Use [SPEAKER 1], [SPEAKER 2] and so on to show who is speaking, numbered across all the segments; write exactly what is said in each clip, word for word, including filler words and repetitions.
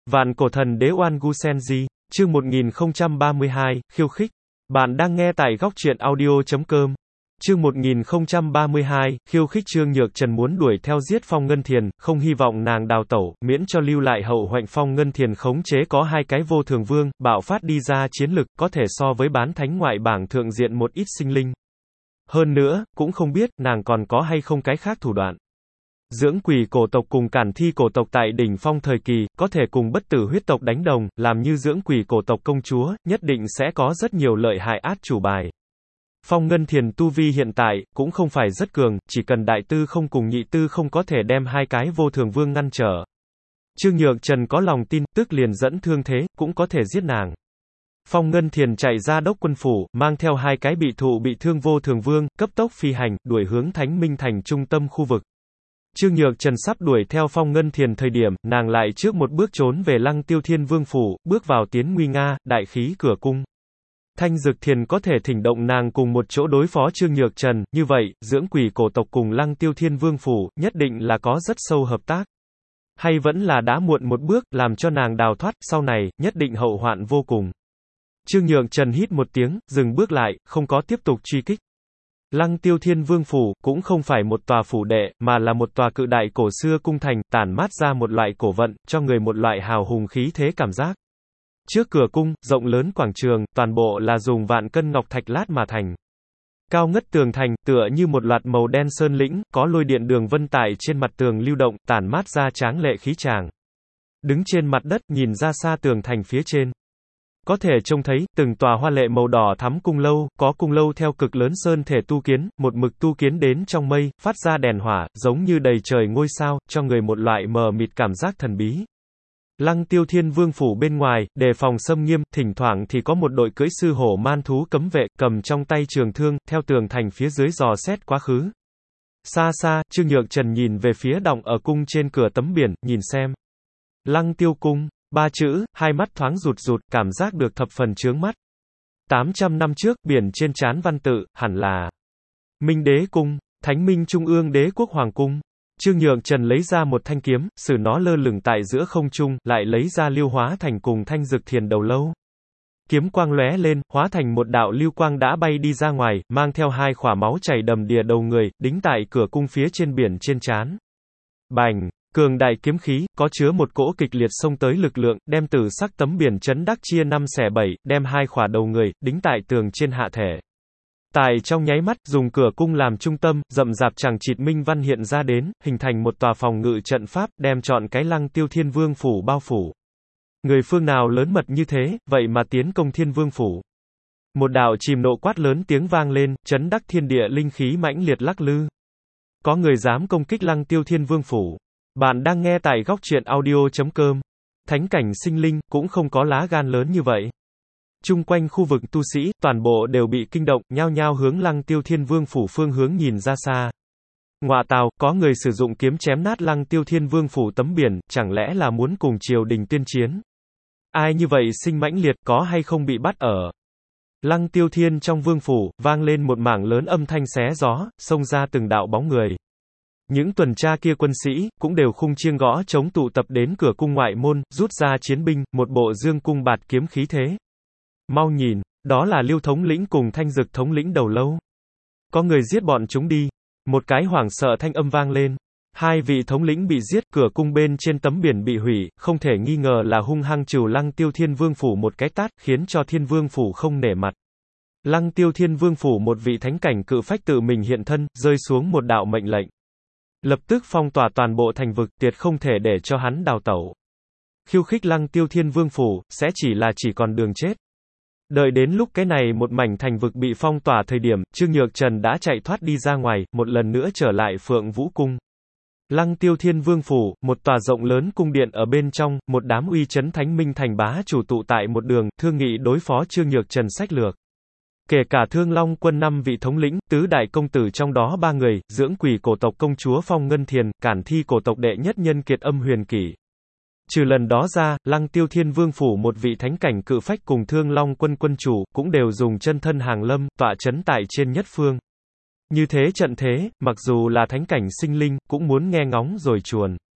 [SPEAKER 1] Vạn cổ thần đế Oan Gu Senji, chương một nghìn không trăm ba mươi hai, khiêu khích. Bạn đang nghe tại góc truyện audio chấm com. Chương một nghìn không trăm ba mươi hai, khiêu khích. Trương Nhược Trần muốn đuổi theo giết Phong Ngân Thiền, không hy vọng nàng đào tẩu, miễn cho lưu lại hậu hoạnh. Phong Ngân Thiền khống chế có hai cái vô thường vương, bạo phát đi ra chiến lực, có thể so với bán thánh ngoại bảng thượng diện một ít sinh linh. Hơn nữa, cũng không biết, nàng còn có hay không cái khác thủ đoạn. Dưỡng quỷ cổ tộc cùng cản thi cổ tộc tại đỉnh phong thời kỳ, có thể cùng bất tử huyết tộc đánh đồng, làm như dưỡng quỷ cổ tộc công chúa, nhất định sẽ có rất nhiều lợi hại át chủ bài. Phong Ngân Thiền tu vi hiện tại, cũng không phải rất cường, chỉ cần đại tư không cùng nhị tư không có thể đem hai cái vô thường vương ngăn trở. Trương Nhược Trần có lòng tin, tức liền dẫn thương thế, cũng có thể giết nàng. Phong Ngân Thiền chạy ra đốc quân phủ, mang theo hai cái bị thụ bị thương vô thường vương, cấp tốc phi hành, đuổi hướng Thánh Minh Thành trung tâm khu vực. Trương Nhược Trần sắp đuổi theo Phong Ngân Thiền thời điểm, nàng lại trước một bước trốn về Lăng Tiêu Thiên Vương phủ, bước vào Tiến Nguy Nga, đại khí cửa cung. Thanh Dực Thiền có thể thỉnh động nàng cùng một chỗ đối phó Trương Nhược Trần, như vậy, dưỡng quỷ cổ tộc cùng Lăng Tiêu Thiên Vương phủ, nhất định là có rất sâu hợp tác. Hay vẫn là đã muộn một bước, làm cho nàng đào thoát, sau này, nhất định hậu hoạn vô cùng. Trương Nhược Trần hít một tiếng, dừng bước lại, không có tiếp tục truy kích. Lăng Tiêu Thiên Vương phủ, cũng không phải một tòa phủ đệ, mà là một tòa cự đại cổ xưa cung thành, tản mát ra một loại cổ vận, cho người một loại hào hùng khí thế cảm giác. Trước cửa cung, rộng lớn quảng trường, toàn bộ là dùng vạn cân ngọc thạch lát mà thành. Cao ngất tường thành, tựa như một loạt màu đen sơn lĩnh, có lôi điện đường vân tại trên mặt tường lưu động, tản mát ra tráng lệ khí tràng. Đứng trên mặt đất, nhìn ra xa tường thành phía trên. Có thể trông thấy, từng tòa hoa lệ màu đỏ thắm cung lâu, có cung lâu theo cực lớn sơn thể tu kiến, một mực tu kiến đến trong mây, phát ra đèn hỏa, giống như đầy trời ngôi sao, cho người một loại mờ mịt cảm giác thần bí. Lăng Tiêu Thiên Vương phủ bên ngoài, đề phòng xâm nghiêm, thỉnh thoảng thì có một đội cưỡi sư hổ man thú cấm vệ, cầm trong tay trường thương, theo tường thành phía dưới dò xét quá khứ. Xa xa, Trương Nhược Trần nhìn về phía đọng ở cung trên cửa tấm biển, nhìn xem. Lăng Tiêu cung. Ba chữ, hai mắt thoáng rụt rụt, cảm giác được thập phần chướng mắt. tám trăm năm trước, biển trên trán văn tự, hẳn là Minh Đế Cung, Thánh Minh Trung ương Đế Quốc Hoàng Cung. Trương Nhược Trần lấy ra một thanh kiếm, sử nó lơ lửng tại giữa không trung, lại lấy ra Liêu Hóa Thành cùng Thanh Dực Thiền đầu lâu. Kiếm quang lóe lên, hóa thành một đạo lưu quang đã bay đi ra ngoài, mang theo hai khỏa máu chảy đầm đìa đầu người, đính tại cửa cung phía trên biển trên trán. Bành! Cường đại kiếm khí, có chứa một cỗ kịch liệt xông tới lực lượng, đem tử sắc tấm biển chấn đắc chia năm xẻ bảy, đem hai khỏa đầu người, đính tại tường trên hạ thể. Tại trong nháy mắt, dùng cửa cung làm trung tâm, rậm rạp chằng chịt minh văn hiện ra đến, hình thành một tòa phòng ngự trận pháp, đem trọn cái Lăng Tiêu Thiên Vương phủ bao phủ. Người phương nào lớn mật như thế, vậy mà tiến công Thiên Vương phủ. Một đạo chìm nộ quát lớn tiếng vang lên, chấn đắc thiên địa linh khí mãnh liệt lắc lư. Có người dám công kích Lăng Tiêu Thiên Vương phủ. Bạn đang nghe tại góc truyện audio chấm com. Thánh cảnh sinh linh, cũng không có lá gan lớn như vậy. Chung quanh khu vực tu sĩ, toàn bộ đều bị kinh động, nhao nhao hướng Lăng Tiêu Thiên Vương phủ phương hướng nhìn ra xa. Ngọa tào, có người sử dụng kiếm chém nát Lăng Tiêu Thiên Vương phủ tấm biển, chẳng lẽ là muốn cùng triều đình tuyên chiến? Ai như vậy sinh mãnh liệt, có hay không bị bắt ở? Lăng Tiêu Thiên trong vương phủ, vang lên một mảng lớn âm thanh xé gió, xông ra từng đạo bóng người. Những tuần tra kia quân sĩ, cũng đều khung chiêng gõ chống tụ tập đến cửa cung ngoại môn, rút ra chiến binh, một bộ dương cung bạt kiếm khí thế. Mau nhìn, đó là Liêu thống lĩnh cùng Thanh Dực thống lĩnh đầu lâu. Có người giết bọn chúng đi. Một cái hoảng sợ thanh âm vang lên. Hai vị thống lĩnh bị giết, cửa cung bên trên tấm biển bị hủy, không thể nghi ngờ là hung hăng trừ Lăng Tiêu Thiên Vương phủ một cái tát, khiến cho Thiên Vương phủ không nể mặt. Lăng Tiêu Thiên Vương phủ một vị thánh cảnh cự phách tự mình hiện thân, rơi xuống một đạo mệnh lệnh. Lập tức phong tỏa toàn bộ thành vực, tuyệt không thể để cho hắn đào tẩu. Khiêu khích Lăng Tiêu Thiên Vương phủ, sẽ chỉ là chỉ còn đường chết. Đợi đến lúc cái này một mảnh thành vực bị phong tỏa thời điểm, Trương Nhược Trần đã chạy thoát đi ra ngoài, một lần nữa trở lại Phượng Vũ Cung. Lăng Tiêu Thiên Vương phủ, một tòa rộng lớn cung điện ở bên trong, một đám uy chấn Thánh Minh Thành bá chủ tụ tại một đường, thương nghị đối phó Trương Nhược Trần sách lược. Kể cả Thương Long quân năm vị thống lĩnh, tứ đại công tử trong đó ba người, dưỡng quỷ cổ tộc công chúa Phong Ngân Thiền, cản thi cổ tộc đệ nhất nhân Kiệt Âm Huyền Kỷ. Trừ lần đó ra, Lăng Tiêu Thiên Vương phủ một vị thánh cảnh cự phách cùng Thương Long quân quân chủ, cũng đều dùng chân thân hàng lâm, tọa chấn tại trên nhất phương. Như thế trận thế, mặc dù là thánh cảnh sinh linh, cũng muốn nghe ngóng rồi chuồn.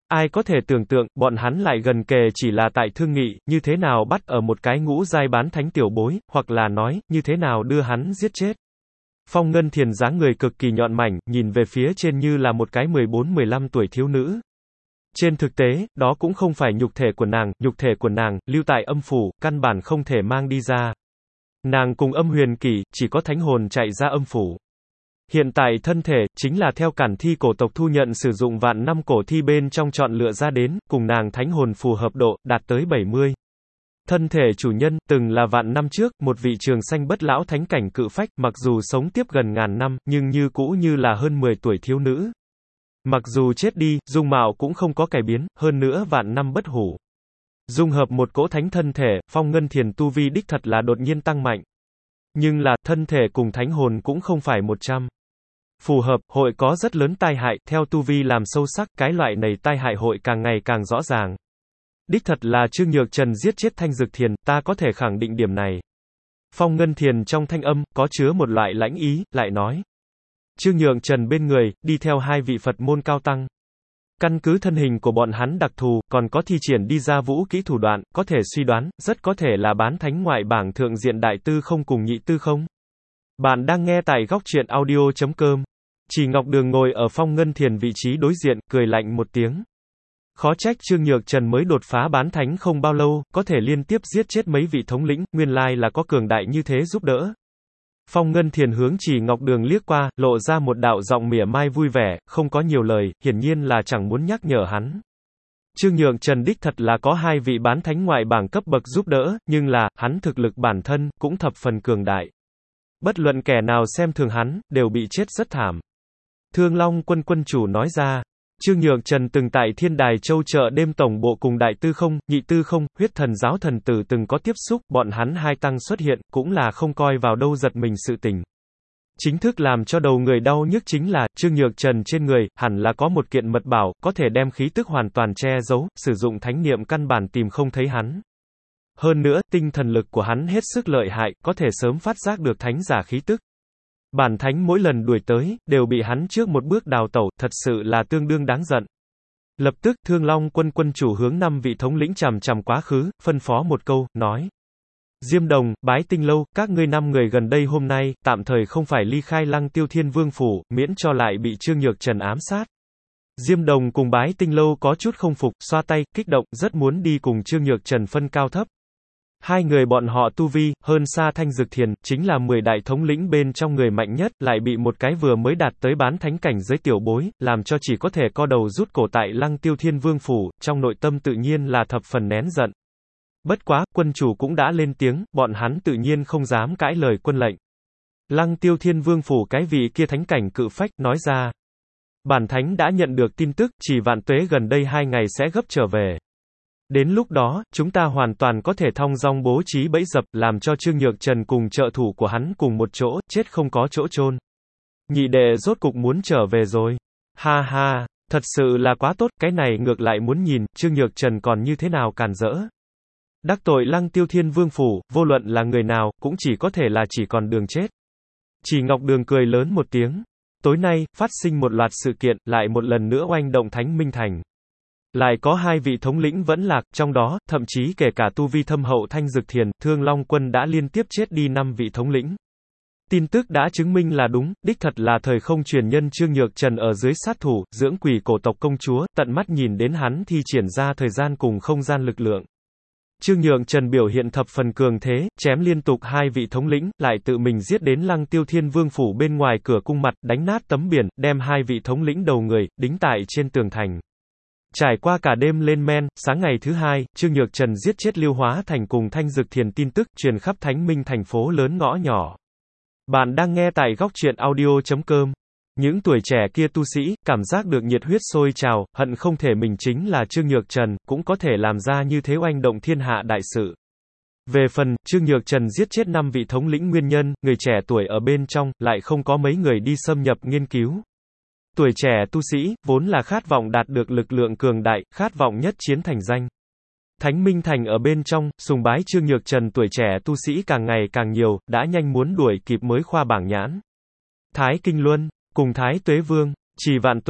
[SPEAKER 1] Ai có thể tưởng tượng, bọn hắn lại gần kề chỉ là tại thương nghị, như thế nào bắt ở một cái ngũ giai bán thánh tiểu bối, hoặc là nói, như thế nào đưa hắn giết chết. Phong Ngân Thiền dáng người cực kỳ nhọn mảnh, nhìn về phía trên như là một cái mười bốn mười lăm tuổi thiếu nữ. Trên thực tế, đó cũng không phải nhục thể của nàng, nhục thể của nàng, lưu tại âm phủ, căn bản không thể mang đi ra. Nàng cùng âm huyền kỷ, chỉ có thánh hồn chạy ra âm phủ. Hiện tại thân thể, chính là theo cản thi cổ tộc thu nhận sử dụng vạn năm cổ thi bên trong chọn lựa ra đến, cùng nàng thánh hồn phù hợp độ, đạt tới bảy mươi. Thân thể chủ nhân, từng là vạn năm trước, một vị trường sanh bất lão thánh cảnh cự phách, mặc dù sống tiếp gần ngàn năm, nhưng như cũ như là hơn mười tuổi thiếu nữ. Mặc dù chết đi, dung mạo cũng không có cải biến, hơn nữa vạn năm bất hủ. Dung hợp một cỗ thánh thân thể, Phong Ngân Thiền tu vi đích thật là đột nhiên tăng mạnh. Nhưng là, thân thể cùng thánh hồn cũng không phải một trăm. Phù hợp, hội có rất lớn tai hại, theo tu vi làm sâu sắc, cái loại này tai hại hội càng ngày càng rõ ràng. Đích thật là Trương Nhược Trần giết chết Thanh Dực Thiền, ta có thể khẳng định điểm này. Phong Ngân Thiền trong thanh âm, có chứa một loại lãnh ý, lại nói. Trương Nhược Trần bên người, đi theo hai vị Phật môn cao tăng. Căn cứ thân hình của bọn hắn đặc thù, còn có thi triển đi ra vũ kỹ thủ đoạn, có thể suy đoán, rất có thể là bán thánh ngoại bảng thượng diện đại tư không cùng nhị tư không. Bạn đang nghe tại góc truyện audio chấm com. Chỉ Ngọc Đường ngồi ở Phong Ngân Thiền vị trí đối diện, cười lạnh một tiếng. Khó trách Trương Nhược Trần mới đột phá bán thánh không bao lâu, có thể liên tiếp giết chết mấy vị thống lĩnh, nguyên lai là có cường đại như thế giúp đỡ. Phong Ngân Thiền hướng Chỉ Ngọc Đường liếc qua, lộ ra một đạo giọng mỉa mai vui vẻ, không có nhiều lời, hiển nhiên là chẳng muốn nhắc nhở hắn. Trương Nhược Trần đích thật là có hai vị bán thánh ngoại bảng cấp bậc giúp đỡ, nhưng là, hắn thực lực bản thân, cũng thập phần cường đại. Bất luận kẻ nào xem thường hắn, đều bị chết rất thảm. Thương Long Quân quân chủ nói ra, Trương Nhược Trần từng tại Thiên Đài Châu chợ đêm tổng bộ cùng đại tư không, nhị tư không, huyết thần giáo thần tử từng có tiếp xúc, bọn hắn hai tăng xuất hiện, cũng là không coi vào đâu giật mình sự tình. Chính thức làm cho đầu người đau nhức chính là, Trương Nhược Trần trên người, hẳn là có một kiện mật bảo, có thể đem khí tức hoàn toàn che giấu, sử dụng thánh niệm căn bản tìm không thấy hắn. Hơn nữa, tinh thần lực của hắn hết sức lợi hại, có thể sớm phát giác được thánh giả khí tức. Bản thánh mỗi lần đuổi tới, đều bị hắn trước một bước đào tẩu, thật sự là tương đương đáng giận. Lập tức, Thương Long Quân quân chủ hướng năm vị thống lĩnh chằm chằm quá khứ, phân phó một câu, nói. Diêm Đồng, Bái Tinh Lâu, các ngươi năm người gần đây hôm nay, tạm thời không phải ly khai Lăng Tiêu Thiên Vương Phủ, miễn cho lại bị Trương Nhược Trần ám sát. Diêm Đồng cùng Bái Tinh Lâu có chút không phục, xoa tay, kích động, rất muốn đi cùng Trương Nhược Trần phân cao thấp. Hai người bọn họ tu vi, hơn xa Thanh Dực Thiền, chính là mười đại thống lĩnh bên trong người mạnh nhất, lại bị một cái vừa mới đạt tới bán thánh cảnh giới tiểu bối, làm cho chỉ có thể co đầu rút cổ tại Lăng Tiêu Thiên Vương Phủ, trong nội tâm tự nhiên là thập phần nén giận. Bất quá, quân chủ cũng đã lên tiếng, bọn hắn tự nhiên không dám cãi lời quân lệnh. Lăng Tiêu Thiên Vương Phủ cái vị kia thánh cảnh cự phách, nói ra. Bản thánh đã nhận được tin tức, chỉ vạn tuế gần đây hai ngày sẽ gấp trở về. Đến lúc đó, chúng ta hoàn toàn có thể thong dong bố trí bẫy dập, làm cho Trương Nhược Trần cùng trợ thủ của hắn cùng một chỗ, chết không có chỗ chôn. Nhị đệ rốt cục muốn trở về rồi. Ha ha, thật sự là quá tốt, cái này ngược lại muốn nhìn, Trương Nhược Trần còn như thế nào càn rỡ. Đắc tội Lăng Tiêu Thiên Vương Phủ, vô luận là người nào, cũng chỉ có thể là chỉ còn đường chết. Chỉ Ngọc Đường cười lớn một tiếng. Tối nay, phát sinh một loạt sự kiện, lại một lần nữa oanh động Thánh Minh Thành. Lại có hai vị thống lĩnh vẫn lạc, trong đó, thậm chí kể cả tu vi thâm hậu Thanh Dực Thiền, Thương Long Quân đã liên tiếp chết đi năm vị thống lĩnh. Tin tức đã chứng minh là đúng, đích thật là thời không truyền nhân Trương Nhược Trần ở dưới sát thủ, dưỡng quỷ cổ tộc công chúa, tận mắt nhìn đến hắn thi triển ra thời gian cùng không gian lực lượng. Trương Nhược Trần biểu hiện thập phần cường thế, chém liên tục hai vị thống lĩnh, lại tự mình giết đến Lăng Tiêu Thiên Vương Phủ bên ngoài cửa cung mặt, đánh nát tấm biển, đem hai vị thống lĩnh đầu người, đính tại trên tường thành. Trải qua cả đêm lên men, sáng ngày thứ hai, Trương Nhược Trần giết chết Liêu Hóa Thành cùng Thanh Dực Thiền tin tức, truyền khắp Thánh Minh thành phố lớn ngõ nhỏ. Bạn đang nghe tại góc truyện audio chấm com. Những tuổi trẻ kia tu sĩ, cảm giác được nhiệt huyết sôi trào, hận không thể mình chính là Trương Nhược Trần, cũng có thể làm ra như thế oanh động thiên hạ đại sự. Về phần, Trương Nhược Trần giết chết năm vị thống lĩnh nguyên nhân, người trẻ tuổi ở bên trong, lại không có mấy người đi xâm nhập nghiên cứu. Tuổi trẻ tu sĩ, vốn là khát vọng đạt được lực lượng cường đại, khát vọng nhất chiến thành danh. Thánh Minh Thành ở bên trong, sùng bái Trương Nhược Trần tuổi trẻ tu sĩ càng ngày càng nhiều, đã nhanh muốn đuổi kịp mới khoa bảng nhãn. Thái Kinh Luân, cùng Thái Tuế Vương, Trì Vạn Tuế,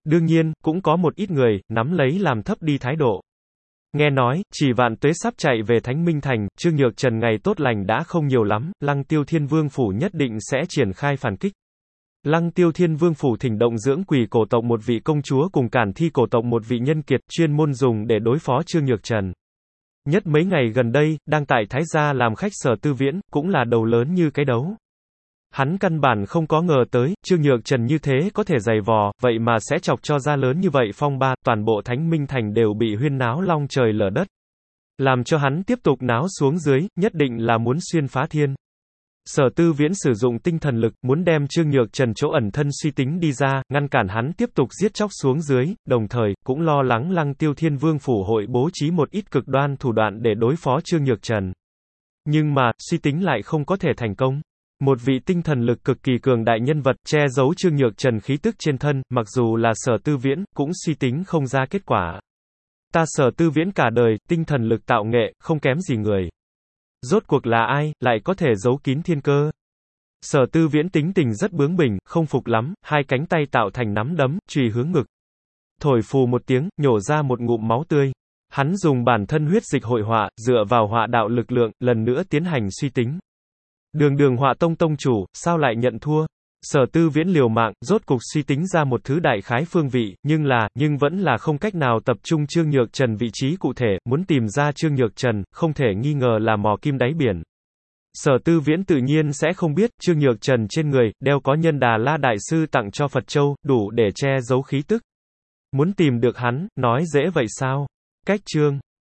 [SPEAKER 1] Đương nhiên, cũng có một ít người, nắm lấy làm thấp đi thái độ. Nghe nói, chỉ vạn tuế sắp chạy về Thánh Minh Thành, Trương Nhược Trần ngày tốt lành đã không nhiều lắm, Lăng Tiêu Thiên Vương Phủ nhất định sẽ triển khai phản kích. Lăng Tiêu Thiên Vương Phủ thỉnh động dưỡng quỷ cổ tộc một vị công chúa cùng cản thi cổ tộc một vị nhân kiệt, chuyên môn dùng để đối phó Trương Nhược Trần. Nhất mấy ngày gần đây, đang tại Thái Gia làm khách Sở Tư Viễn, cũng là đầu lớn như cái đấu. Hắn căn bản không có ngờ tới, Trương Nhược Trần như thế có thể giày vò, vậy mà sẽ chọc cho ra lớn như vậy phong ba, toàn bộ Thánh Minh Thành đều bị huyên náo long trời lở đất. Làm cho hắn tiếp tục náo xuống dưới, nhất định là muốn xuyên phá thiên. Sở Tư Viễn sử dụng tinh thần lực, muốn đem Trương Nhược Trần chỗ ẩn thân suy tính đi ra, ngăn cản hắn tiếp tục giết chóc xuống dưới, đồng thời, cũng lo lắng Lăng Tiêu Thiên Vương Phủ hội bố trí một ít cực đoan thủ đoạn để đối phó Trương Nhược Trần. Nhưng mà, suy tính lại không có thể thành công. Một vị tinh thần lực cực kỳ cường đại nhân vật, che giấu Trương Nhược Trần khí tức trên thân, mặc dù là Sở Tư Viễn, cũng suy tính không ra kết quả. Ta Sở Tư Viễn cả đời, tinh thần lực tạo nghệ, không kém gì người. Rốt cuộc là ai, lại có thể giấu kín thiên cơ? Sở Tư Viễn tính tình rất bướng bỉnh, không phục lắm, hai cánh tay tạo thành nắm đấm, chùy hướng ngực. Thổi phù một tiếng, nhổ ra một ngụm máu tươi. Hắn dùng bản thân huyết dịch hội họa, dựa vào họa đạo lực lượng, lần nữa tiến hành suy tính. Đường đường Họa Tông tông chủ, sao lại nhận thua? Sở Tư Viễn liều mạng, rốt cục suy tính ra một thứ đại khái phương vị, nhưng là, nhưng vẫn là không cách nào tập trung Trương Nhược Trần vị trí cụ thể, muốn tìm ra Trương Nhược Trần, không thể nghi ngờ là mò kim đáy biển. Sở Tư Viễn tự nhiên sẽ không biết, Trương Nhược Trần trên người, đeo có Nhân Đà La Đại Sư tặng cho Phật Châu, đủ để che giấu khí tức. Muốn tìm được hắn, nói dễ vậy sao? Cách Trương